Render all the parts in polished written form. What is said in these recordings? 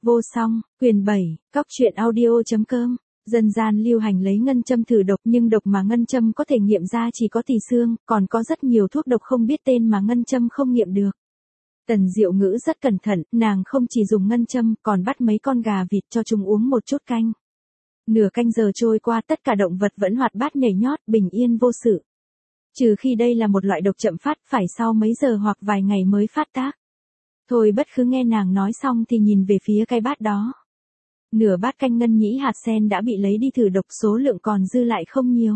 Vô song, quyền 7, cóc truyện audio.com. Dân gian lưu hành lấy ngân châm thử độc, nhưng độc mà ngân châm có thể nghiệm ra chỉ có tỳ xương, còn có rất nhiều thuốc độc không biết tên mà ngân châm không nghiệm được. Tần Diệu Ngữ rất cẩn thận, nàng không chỉ dùng ngân châm, còn bắt mấy con gà vịt cho chúng uống một chút canh. Nửa canh giờ trôi qua, tất cả động vật vẫn hoạt bát nhảy nhót, bình yên vô sự. Trừ khi đây là một loại độc chậm phát, phải sau mấy giờ hoặc vài ngày mới phát tác. Thôi Bất Khứ nghe nàng nói xong thì nhìn về phía cái bát đó. Nửa bát canh ngân nhĩ hạt sen đã bị lấy đi thử độc, số lượng còn dư lại không nhiều.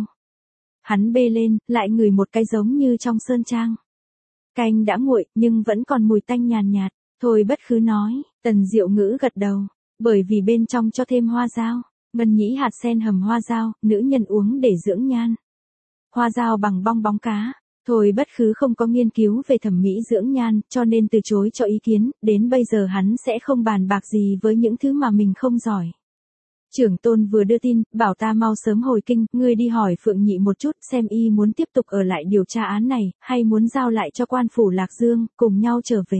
Hắn bê lên, lại ngửi một cái giống như trong sơn trang. Canh đã nguội, nhưng vẫn còn mùi tanh nhàn nhạt. Thôi Bất Khứ nói, Tần Diệu Ngữ gật đầu. Bởi vì bên trong cho thêm hoa dao. Ngân nhĩ hạt sen hầm hoa dao, nữ nhân uống để dưỡng nhan. Hoa dao bằng bong bóng cá. Thôi Bất Khứ không có nghiên cứu về thẩm mỹ dưỡng nhan, cho nên từ chối cho ý kiến, đến bây giờ hắn sẽ không bàn bạc gì với những thứ mà mình không giỏi. Trưởng tôn vừa đưa tin, bảo ta mau sớm hồi kinh, ngươi đi hỏi Phượng Nhị một chút xem y muốn tiếp tục ở lại điều tra án này, hay muốn giao lại cho quan phủ Lạc Dương, cùng nhau trở về.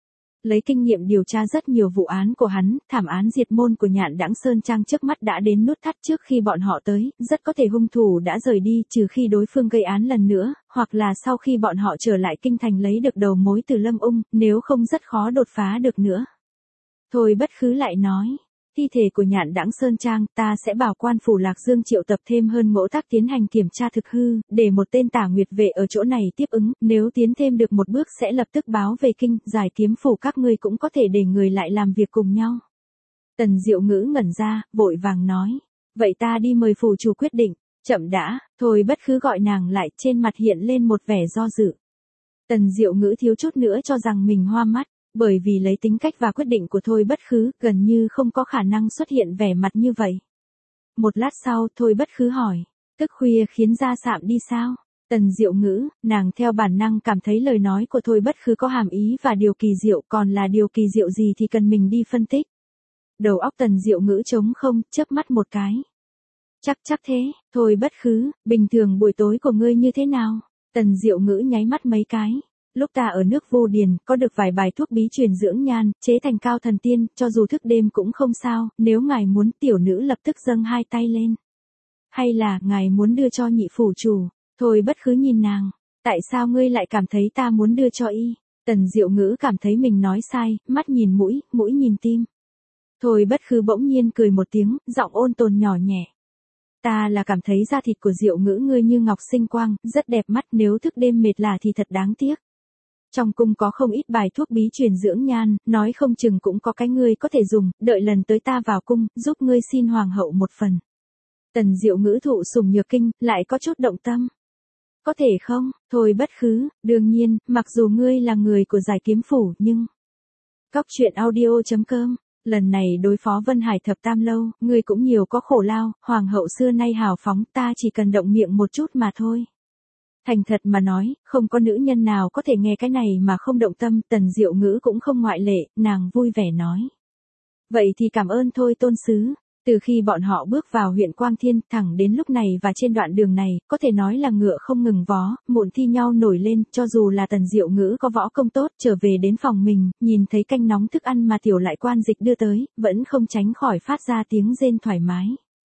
Lấy kinh nghiệm điều tra rất nhiều vụ án của hắn, thảm án diệt môn của Nhạn Đãng Sơn Trang trước mắt đã đến nút thắt trước khi bọn họ tới, rất có thể hung thủ đã rời đi trừ khi đối phương gây án lần nữa, hoặc là sau khi bọn họ trở lại kinh thành lấy được đầu mối từ Lâm Ung, nếu không rất khó đột phá được nữa. Thôi Bất Khứ lại nói, thi thể của Nhạn Đãng Sơn Trang, ta sẽ bảo quan phủ Lạc Dương triệu tập thêm hơn ngũ tác tiến hành kiểm tra thực hư, để một tên Tả Nguyệt vệ ở chỗ này tiếp ứng, nếu tiến thêm được một bước sẽ lập tức báo về kinh, Giải Kiếm phủ các ngươi cũng có thể để người lại làm việc cùng nhau. Tần Diệu Ngữ ngẩn ra, vội vàng nói, vậy ta đi mời phủ chủ quyết định. Chậm đã. Thôi Bất Khứ gọi nàng lại, trên mặt hiện lên một vẻ do dự. Tần Diệu Ngữ thiếu chút nữa cho rằng mình hoa mắt. Bởi vì lấy tính cách và quyết định của Thôi Bất Khứ, gần như không có khả năng xuất hiện vẻ mặt như vậy. Một lát sau, Thôi Bất Khứ hỏi, thức khuya khiến da sạm đi sao? Tần Diệu Ngữ, nàng theo bản năng cảm thấy lời nói của Thôi Bất Khứ có hàm ý và điều kỳ diệu, còn là điều kỳ diệu gì thì cần mình đi phân tích. Đầu óc Tần Diệu Ngữ trống không, chớp mắt một cái. Chắc thế. Thôi Bất Khứ, bình thường buổi tối của ngươi như thế nào? Tần Diệu Ngữ nháy mắt mấy cái. Lúc ta ở nước Vu Điền, có được vài bài thuốc bí truyền dưỡng nhan, chế thành cao thần tiên, cho dù thức đêm cũng không sao, nếu ngài muốn, tiểu nữ lập tức dâng hai tay lên. Hay là, ngài muốn đưa cho nhị phủ chủ? Thôi Bất Khứ nhìn nàng, tại sao ngươi lại cảm thấy ta muốn đưa cho y? Tần Diệu Ngữ cảm thấy mình nói sai, mắt nhìn mũi, mũi nhìn tim. Thôi Bất Khứ bỗng nhiên cười một tiếng, giọng ôn tồn nhỏ nhẹ. Ta là cảm thấy da thịt của Diệu Ngữ ngươi như ngọc sinh quang, rất đẹp mắt, nếu thức đêm mệt lả thì thật đáng tiếc. Trong cung có không ít bài thuốc bí truyền dưỡng nhan, nói không chừng cũng có cái ngươi có thể dùng, đợi lần tới ta vào cung, giúp ngươi xin hoàng hậu một phần. Tần Diệu Ngữ thụ sủng nhược kinh, lại có chút động tâm. Có thể không? Thôi Bất Khứ, đương nhiên, mặc dù ngươi là người của Giải Kiếm phủ, nhưng... Cóc truyện audio.com. Lần này đối phó Vân Hải Thập Tam Lâu, ngươi cũng nhiều có khổ lao, hoàng hậu xưa nay hào phóng, ta chỉ cần động miệng một chút mà thôi. Thành thật mà nói, không có nữ nhân nào có thể nghe cái này mà không động tâm, Tần Diệu Ngữ cũng không ngoại lệ, nàng vui vẻ nói. Vậy thì cảm ơn thôi tôn sứ. Từ khi bọn họ bước vào huyện Quang Thiên, thẳng đến lúc này và trên đoạn đường này, có thể nói là ngựa không ngừng vó, muộn thi nhau nổi lên, cho dù là Tần Diệu Ngữ có võ công tốt, trở về đến phòng mình, nhìn thấy canh nóng thức ăn mà tiểu lại quan dịch đưa tới, vẫn không tránh khỏi phát ra tiếng rên thoải mái.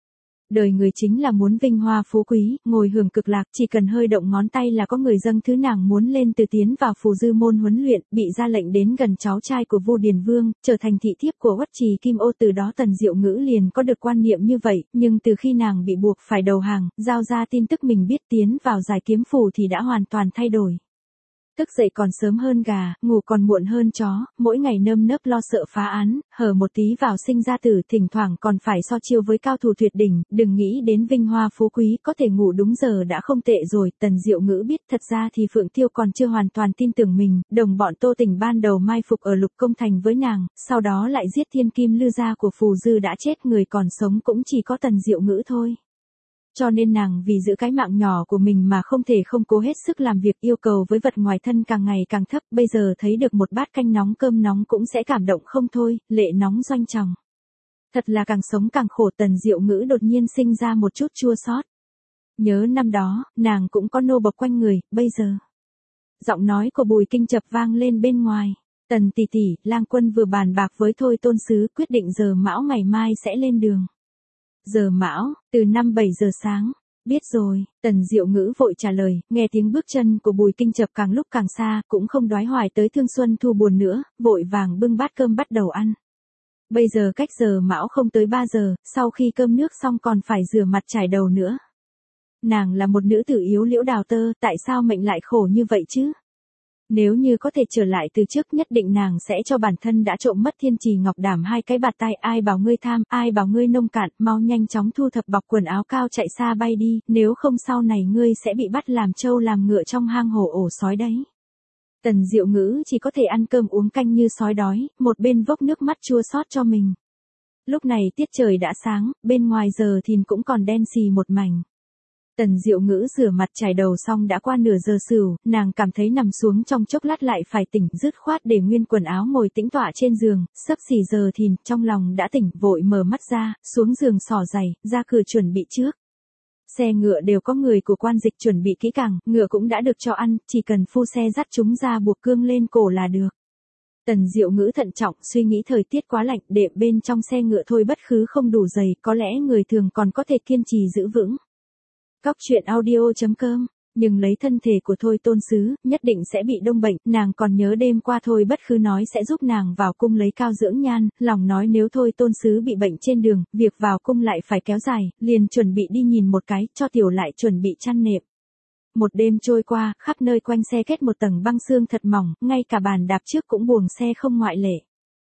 Đời người chính là muốn vinh hoa phú quý, ngồi hưởng cực lạc, chỉ cần hơi động ngón tay là có người dâng thứ nàng muốn lên từ tiến vào phù dư môn huấn luyện, bị ra lệnh đến gần cháu trai của Vu Điền Vương, trở thành thị thiếp của Uất Trì Kim Ô. Từ đó Tần Diệu Ngữ liền có được quan niệm như vậy, nhưng từ khi nàng bị buộc phải đầu hàng, giao ra tin tức mình biết tiến vào Giải Kiếm phủ thì đã hoàn toàn thay đổi. Thức dậy còn sớm hơn gà, ngủ còn muộn hơn chó, mỗi ngày nơm nớp lo sợ phá án, hở một tí vào sinh ra tử, thỉnh thoảng còn phải so chiêu với cao thủ tuyệt đỉnh, đừng nghĩ đến vinh hoa phú quý, có thể ngủ đúng giờ đã không tệ rồi. Tần Diệu Ngữ biết thật ra thì Phượng Tiêu còn chưa hoàn toàn tin tưởng mình, đồng bọn Tô Tình ban đầu mai phục ở Lục Công Thành với nàng, sau đó lại giết thiên kim lư gia của phù dư đã chết, người còn sống cũng chỉ có Tần Diệu Ngữ thôi. Cho nên nàng vì giữ cái mạng nhỏ của mình mà không thể không cố hết sức làm việc, yêu cầu với vật ngoài thân càng ngày càng thấp, bây giờ thấy được một bát canh nóng cơm nóng cũng sẽ cảm động không thôi, lệ nóng doanh tròng. Thật là càng sống càng khổ. Tần Diệu Ngữ đột nhiên sinh ra một chút chua xót. Nhớ năm đó, nàng cũng có nô bộc quanh người, bây giờ. Giọng nói của Bùi Kinh Chập vang lên bên ngoài. Tần tỷ tỷ, Lang Quân vừa bàn bạc với Thôi Tôn Sứ quyết định giờ mão ngày mai sẽ lên đường. Giờ mão, từ 5-7 giờ sáng. Biết rồi, Tần Diệu Ngữ vội trả lời, nghe tiếng bước chân của Bùi Kinh Chập càng lúc càng xa, cũng không đoái hoài tới Thương Xuân Thu buồn nữa, vội vàng bưng bát cơm bắt đầu ăn. Bây giờ cách giờ mão không tới 3 giờ, sau khi cơm nước xong còn phải rửa mặt chải đầu nữa. Nàng là một nữ tử yếu liễu đào tơ, tại sao mệnh lại khổ như vậy chứ? Nếu như có thể trở lại từ trước nhất định nàng sẽ cho bản thân đã trộm mất thiên trì ngọc đảm 2 cái bạt tai, ai bảo ngươi tham, ai bảo ngươi nông cạn, mau nhanh chóng thu thập bọc quần áo cao chạy xa bay đi, nếu không sau này ngươi sẽ bị bắt làm trâu làm ngựa trong hang hổ ổ sói đấy. Tần Diệu Ngữ chỉ có thể ăn cơm uống canh như sói đói, một bên vốc nước mắt chua xót cho mình. Lúc này tiết trời đã sáng, bên ngoài giờ thìn cũng còn đen xì một mảnh. Tần Diệu Ngữ rửa mặt chải đầu xong đã qua nửa giờ sửu, nàng cảm thấy nằm xuống trong chốc lát lại phải tỉnh, dứt khoát để nguyên quần áo ngồi tĩnh tọa trên giường, sắp xỉ giờ thìn, trong lòng đã tỉnh, vội mở mắt ra, xuống giường xỏ giày, ra cửa chuẩn bị trước. Xe ngựa đều có người của quan dịch chuẩn bị kỹ càng, ngựa cũng đã được cho ăn, chỉ cần phu xe dắt chúng ra buộc cương lên cổ là được. Tần Diệu Ngữ thận trọng suy nghĩ thời tiết quá lạnh, đệm bên trong xe ngựa thôi bất khứ không đủ dày, có lẽ người thường còn có thể kiên trì giữ vững. Cóc truyện audio.com, nhưng lấy thân thể của Thôi Tôn Sứ, nhất định sẽ bị đông bệnh, nàng còn nhớ đêm qua Thôi bất khứ nói sẽ giúp nàng vào cung lấy cao dưỡng nhan, lòng nói nếu Thôi Tôn Sứ bị bệnh trên đường, việc vào cung lại phải kéo dài, liền chuẩn bị đi nhìn một cái, cho tiểu lại chuẩn bị chăn nệm. Một đêm trôi qua, khắp nơi quanh xe kết một tầng băng sương thật mỏng, ngay cả bàn đạp trước cũng buồng xe không ngoại lệ.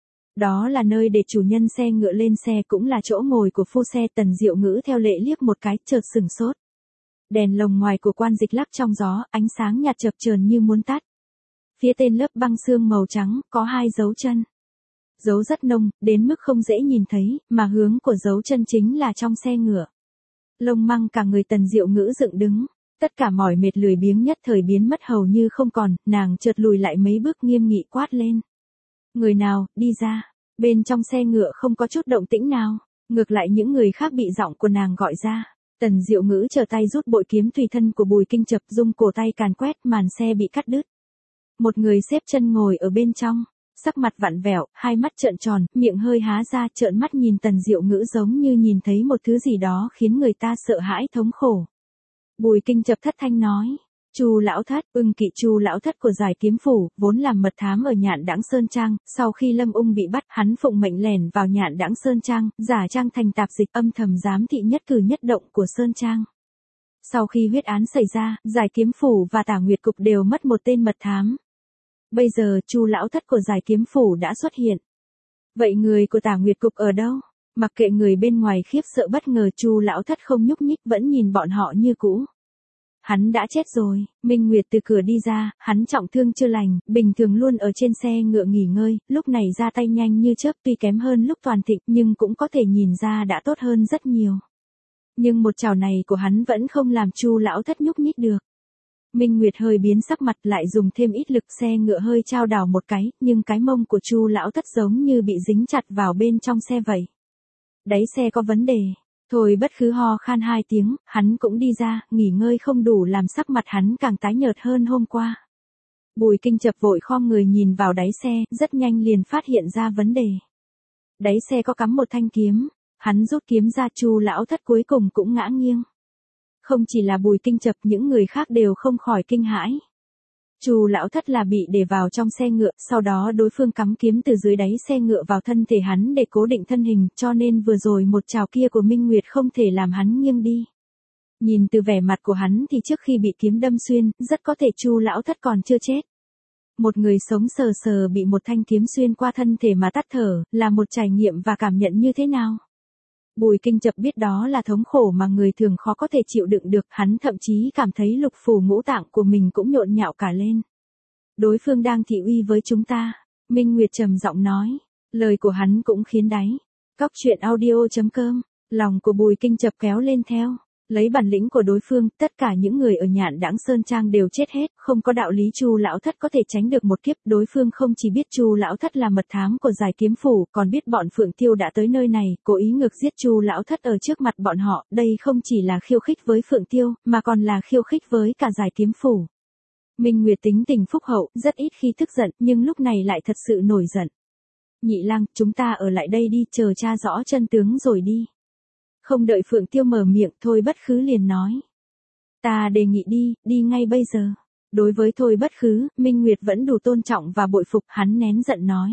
Đó là nơi để chủ nhân xe ngựa lên xe, cũng là chỗ ngồi của phu xe. Tần Diệu Ngữ theo lệ liếc một cái, chợt sửng sốt. Đèn lồng ngoài của quan dịch lắc trong gió, ánh sáng nhạt chập chờn như muốn tắt. Phía tên lớp băng sương màu trắng, có 2 dấu chân. Dấu rất nông, đến mức không dễ nhìn thấy, mà hướng của dấu chân chính là trong xe ngựa. Lông măng cả người Tần Diệu Ngữ dựng đứng. Tất cả mỏi mệt lười biếng nhất thời biến mất hầu như không còn, nàng chợt lùi lại mấy bước nghiêm nghị quát lên. Người nào, đi ra. Bên trong xe ngựa không có chút động tĩnh nào, ngược lại những người khác bị giọng của nàng gọi ra. Tần Diệu Ngữ trở tay rút bội kiếm tùy thân của Bùi Kinh Chập, dùng cổ tay càn quét, màn xe bị cắt đứt. Một người xếp chân ngồi ở bên trong, sắc mặt vặn vẹo, hai mắt trợn tròn, miệng hơi há ra, trợn mắt nhìn Tần Diệu Ngữ giống như nhìn thấy một thứ gì đó khiến người ta sợ hãi thống khổ. Bùi Kinh Chập thất thanh nói, Chu lão thất, Kỵ Chu lão thất của Giải Kiếm phủ, vốn làm mật thám ở Nhạn Đãng Sơn Trang, sau khi Lâm Ung bị bắt, hắn phụng mệnh lẻn vào Nhạn Đãng Sơn Trang, giả trang thành tạp dịch, âm thầm giám thị nhất cử nhất động của Sơn Trang. Sau khi huyết án xảy ra, Giải Kiếm phủ và Tả Nguyệt cục đều mất một tên mật thám. Bây giờ Chu lão thất của Giải Kiếm phủ đã xuất hiện. Vậy người của Tả Nguyệt cục ở đâu? Mặc kệ người bên ngoài khiếp sợ bất ngờ, Chu lão thất không nhúc nhích, vẫn nhìn bọn họ như cũ. Hắn đã chết rồi. Minh Nguyệt từ cửa đi ra, hắn trọng thương chưa lành, bình thường luôn ở trên xe ngựa nghỉ ngơi, lúc này ra tay nhanh như chớp, tuy kém hơn lúc toàn thịnh nhưng cũng có thể nhìn ra đã tốt hơn rất nhiều. Nhưng một chảo này của hắn vẫn không làm Chu lão thất nhúc nhích được. Minh Nguyệt hơi biến sắc mặt, lại dùng thêm ít lực, xe ngựa hơi chao đảo một cái, nhưng cái mông của Chu lão thất giống như bị dính chặt vào bên trong xe vậy. Đáy xe có vấn đề. Thôi bất khứ ho khan 2 tiếng, hắn cũng đi ra, nghỉ ngơi không đủ làm sắc mặt hắn càng tái nhợt hơn hôm qua. Bùi Kinh Chập vội khom người nhìn vào đáy xe, rất nhanh liền phát hiện ra vấn đề. Đáy xe có cắm một thanh kiếm, hắn rút kiếm ra, Chu lão thất cuối cùng cũng ngã nghiêng. Không chỉ là Bùi Kinh Chập, những người khác đều không khỏi kinh hãi. Chu lão thất là bị để vào trong xe ngựa, sau đó đối phương cắm kiếm từ dưới đáy xe ngựa vào thân thể hắn để cố định thân hình, cho nên vừa rồi một chảo kia của Minh Nguyệt không thể làm hắn nghiêng đi. Nhìn từ vẻ mặt của hắn thì trước khi bị kiếm đâm xuyên, rất có thể Chu lão thất còn chưa chết. Một người sống sờ sờ bị một thanh kiếm xuyên qua thân thể mà tắt thở, là một trải nghiệm và cảm nhận như thế nào? Bùi Kinh Chập biết đó là thống khổ mà người thường khó có thể chịu đựng được, hắn thậm chí cảm thấy lục phủ ngũ tạng của mình cũng nhộn nhạo cả lên. Đối phương đang thị uy với chúng ta, Minh Nguyệt trầm giọng nói, lời của hắn cũng khiến đáy. Cóc truyện audio.com, lòng của Bùi Kinh Chập kéo lên theo. Lấy bản lĩnh của đối phương, tất cả những người ở Nhạn Đãng Sơn Trang đều chết hết, không có đạo lý Chu lão thất có thể tránh được một kiếp. Đối phương không chỉ biết Chu lão thất là mật thám của Giải Kiếm phủ, còn biết bọn Phượng Tiêu đã tới nơi này, cố ý ngược giết Chu lão thất ở trước mặt bọn họ. Đây không chỉ là khiêu khích với Phượng Tiêu, mà còn là khiêu khích với cả Giải Kiếm phủ. Minh Nguyệt tính tình phúc hậu, rất ít khi tức giận, nhưng lúc này lại thật sự nổi giận. Nhị lang, chúng ta ở lại đây đi, chờ tra rõ chân tướng rồi đi. Không đợi Phượng Tiêu mở miệng, Thôi Bất Khứ liền nói. Ta đề nghị đi ngay bây giờ. Đối với Thôi Bất Khứ, Minh Nguyệt vẫn đủ tôn trọng và bội phục, hắn nén giận nói.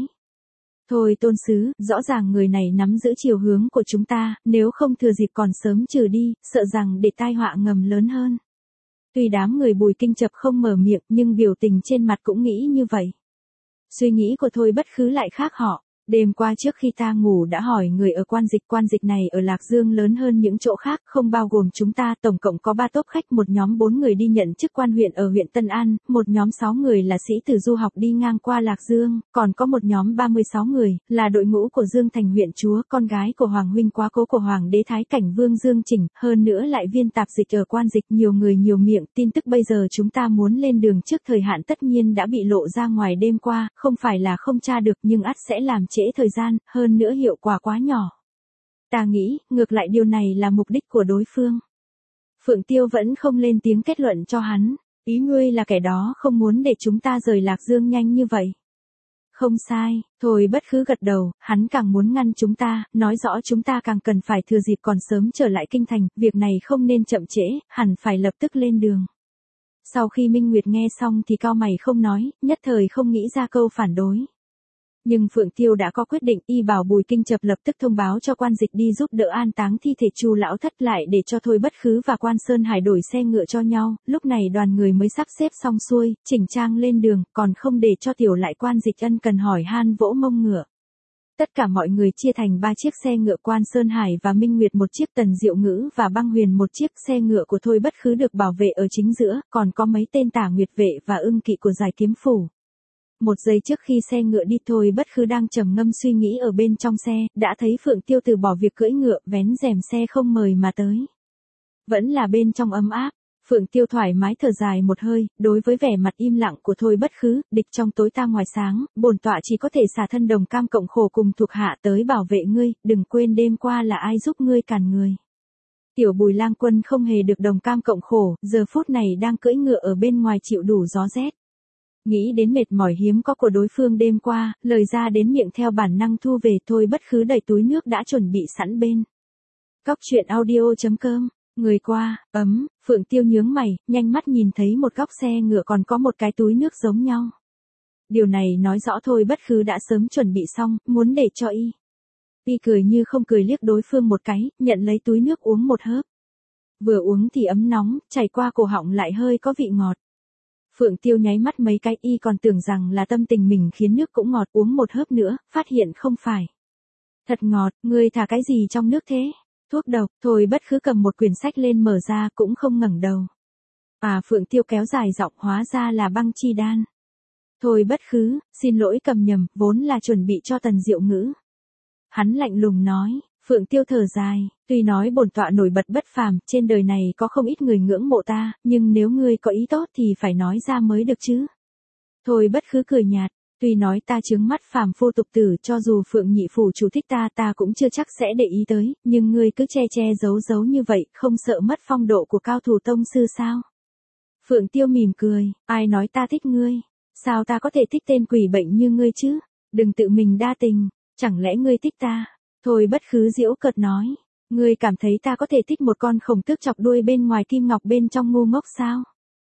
Thôi tôn sứ, rõ ràng người này nắm giữ chiều hướng của chúng ta, nếu không thừa dịp còn sớm trừ đi, sợ rằng để tai họa ngầm lớn hơn. Tuy đám người Bùi Kinh Chập không mở miệng, nhưng biểu tình trên mặt cũng nghĩ như vậy. Suy nghĩ của Thôi Bất Khứ lại khác họ. Đêm qua trước khi ta ngủ đã hỏi người ở quan dịch này ở Lạc Dương lớn hơn những chỗ khác, không bao gồm chúng ta, tổng cộng có 3 tốp khách, một nhóm 4 người đi nhận chức quan huyện ở huyện Tân An, một nhóm 6 người là sĩ tử du học đi ngang qua Lạc Dương, còn có một nhóm 36 người, là đội ngũ của Dương Thành huyện chúa, con gái của Hoàng huynh quá cố của Hoàng đế Thái Cảnh Vương Dương Chỉnh, hơn nữa lại viên tạp dịch ở quan dịch, nhiều người nhiều miệng, tin tức bây giờ chúng ta muốn lên đường trước thời hạn tất nhiên đã bị lộ ra ngoài đêm qua, không phải là không tra được nhưng ắt sẽ làm trễ thời gian, hơn nữa hiệu quả quá nhỏ. Ta nghĩ, ngược lại điều này là mục đích của đối phương. Phượng Tiêu vẫn không lên tiếng kết luận cho hắn, ý ngươi là kẻ đó không muốn để chúng ta rời Lạc Dương nhanh như vậy. Không sai, Thôi Bất Khứ gật đầu, hắn càng muốn ngăn chúng ta, nói rõ chúng ta càng cần phải thừa dịp còn sớm trở lại kinh thành, việc này không nên chậm trễ, hẳn phải lập tức lên đường. Sau khi Minh Nguyệt nghe xong thì cau mày không nói, nhất thời không nghĩ ra câu phản đối. Nhưng Phượng Tiêu đã có quyết định, y bảo Bùi Kinh Chập lập tức thông báo cho quan dịch đi giúp đỡ an táng thi thể Chu lão thất lại để cho Thôi Bất Khứ và Quan Sơn Hải đổi xe ngựa cho nhau, lúc này đoàn người mới sắp xếp xong xuôi, chỉnh trang lên đường, còn không để cho tiểu lại quan dịch ân cần hỏi han vỗ mông ngựa. Tất cả mọi người chia thành 3 chiếc xe ngựa, Quan Sơn Hải và Minh Nguyệt một chiếc, Tần Diệu Ngữ và Băng Huyền một chiếc, xe ngựa của Thôi Bất Khứ được bảo vệ ở chính giữa, còn có mấy tên Tả Nguyệt vệ và ưng kỵ của Giải Kiếm Phủ. Một giây trước khi xe ngựa đi, Thôi Bất Khứ đang trầm ngâm suy nghĩ ở bên trong xe, đã thấy Phượng Tiêu từ bỏ việc cưỡi ngựa, vén rèm xe không mời mà tới. Vẫn là bên trong ấm áp, Phượng Tiêu thoải mái thở dài một hơi, đối với vẻ mặt im lặng của Thôi Bất Khứ, địch trong tối ta ngoài sáng, bổn tọa chỉ có thể xả thân đồng cam cộng khổ cùng thuộc hạ tới bảo vệ ngươi, đừng quên đêm qua là ai giúp ngươi cản người. Tiểu Bùi Lang Quân không hề được đồng cam cộng khổ, giờ phút này đang cưỡi ngựa ở bên ngoài chịu đủ gió rét. Nghĩ đến mệt mỏi hiếm có của đối phương đêm qua, lời ra đến miệng theo bản năng thu về. Thôi Bất Khứ đẩy túi nước đã chuẩn bị sẵn bên. Cóc truyện audio.com, người qua, Phượng Tiêu nhướng mày, nhanh mắt nhìn thấy một góc xe ngựa còn có một cái túi nước giống nhau. Điều này nói rõ Thôi Bất Khứ đã sớm chuẩn bị xong, muốn để cho y. Y cười như không cười liếc đối phương một cái, nhận lấy túi nước uống một hớp. Vừa uống thì ấm nóng, chảy qua cổ họng lại hơi có vị ngọt. Phượng Tiêu nháy mắt mấy cái, y còn tưởng rằng là tâm tình mình khiến nước cũng ngọt, uống một hớp nữa, phát hiện không phải. Thật ngọt, ngươi thả cái gì trong nước thế? Thuốc độc. Thôi Bất Khứ cầm một quyển sách lên mở ra cũng không ngẩng đầu. Phượng Tiêu kéo dài giọng, hóa ra là băng chi đan. Thôi Bất Khứ, xin lỗi cầm nhầm, vốn là chuẩn bị cho Tần Diệu Ngữ. Hắn lạnh lùng nói. Phượng Tiêu thở dài, tuy nói bổn tọa nổi bật bất phàm, trên đời này có không ít người ngưỡng mộ ta, nhưng nếu ngươi có ý tốt thì phải nói ra mới được chứ. Thôi Bất Khứ cười nhạt, tuy nói ta chướng mắt phàm phu tục tử, cho dù Phượng nhị phủ chủ thích ta cũng chưa chắc sẽ để ý tới, nhưng ngươi cứ che giấu như vậy, không sợ mất phong độ của cao thủ tông sư sao? Phượng Tiêu mỉm cười, ai nói ta thích ngươi, sao ta có thể thích tên quỷ bệnh như ngươi chứ? Đừng tự mình đa tình, chẳng lẽ ngươi thích ta? Thôi Bất Khứ giễu cợt nói, ngươi cảm thấy ta có thể thích một con khổng tước chọc đuôi bên ngoài kim ngọc bên trong ngu ngốc sao?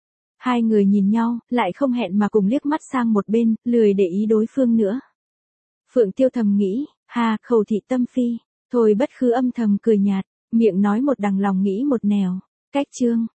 Hai người nhìn nhau, lại không hẹn mà cùng liếc mắt sang một bên, lười để ý đối phương nữa. Phượng Tiêu thầm nghĩ, khẩu thị tâm phi. Thôi Bất Khứ âm thầm cười nhạt, miệng nói một đằng lòng nghĩ một nẻo. Cách chương